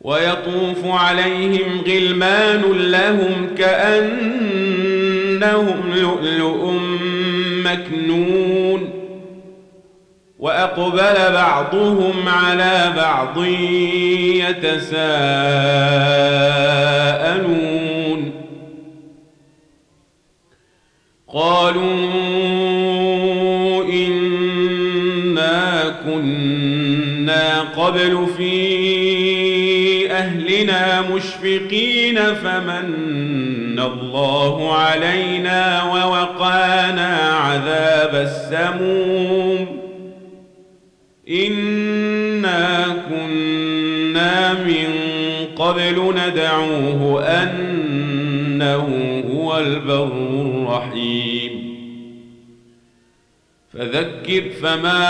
ويطوف عليهم غلمان لهم كأنهم لؤلؤ مكنون وأقبل بعضهم على بعض يتساءلون قالوا إنا كنا قبل في أهلنا مشفقين فمن الله علينا ووقانا عذاب السموم إنا كنا من قبل ندعوه أنه هو البر الرحيم فذكر فما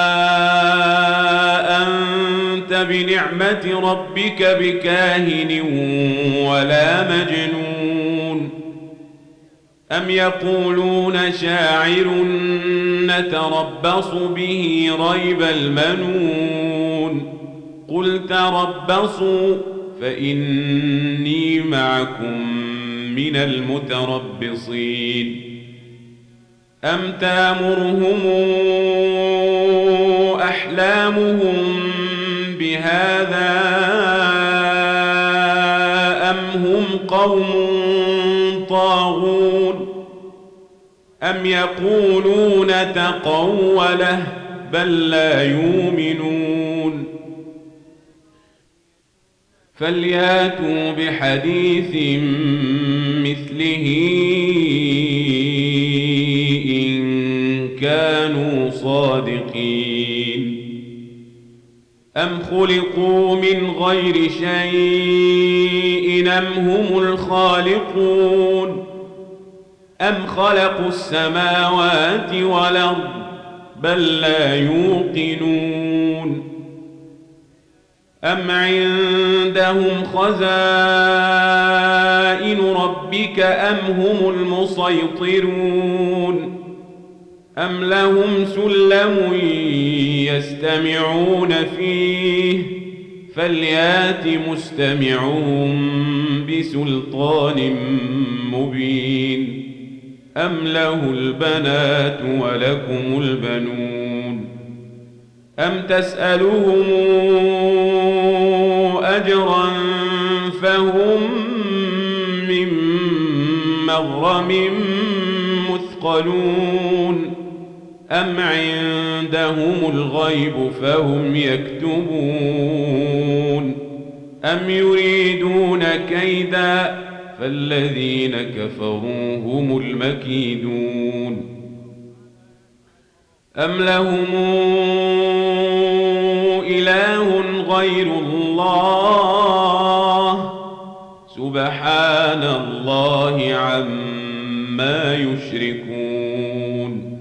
أنت بنعمة ربك بكاهن ولا مجنون أم يقولون شاعر نتربص به ريب المنون قل تربصوا فإني معكم من المتربصين أم تامرهم أحلامهم بهذا أم هم قوم طاغون أم يقولون تقوله بل لا يؤمنون فلياتوا بحديث مثله إن كانوا صادقين أم خلقوا من غير شيء أم هم الخالقون أم خلقوا السماوات والأرض بل لا يوقنون أم عندهم خزائن ربك أم هم المسيطرون أم لهم سلم يستمعون فيه فليات مستمعون بسلطان مبين أم له البنات ولكم البنون أم تسألهم أجرا فهم من مغرم مثقلون أم عندهم الغيب فهم يكتبون أم يريدون كيدا فالذين كفروا هم المكيدون أم لهم إله غير الله سبحان الله عما يشركون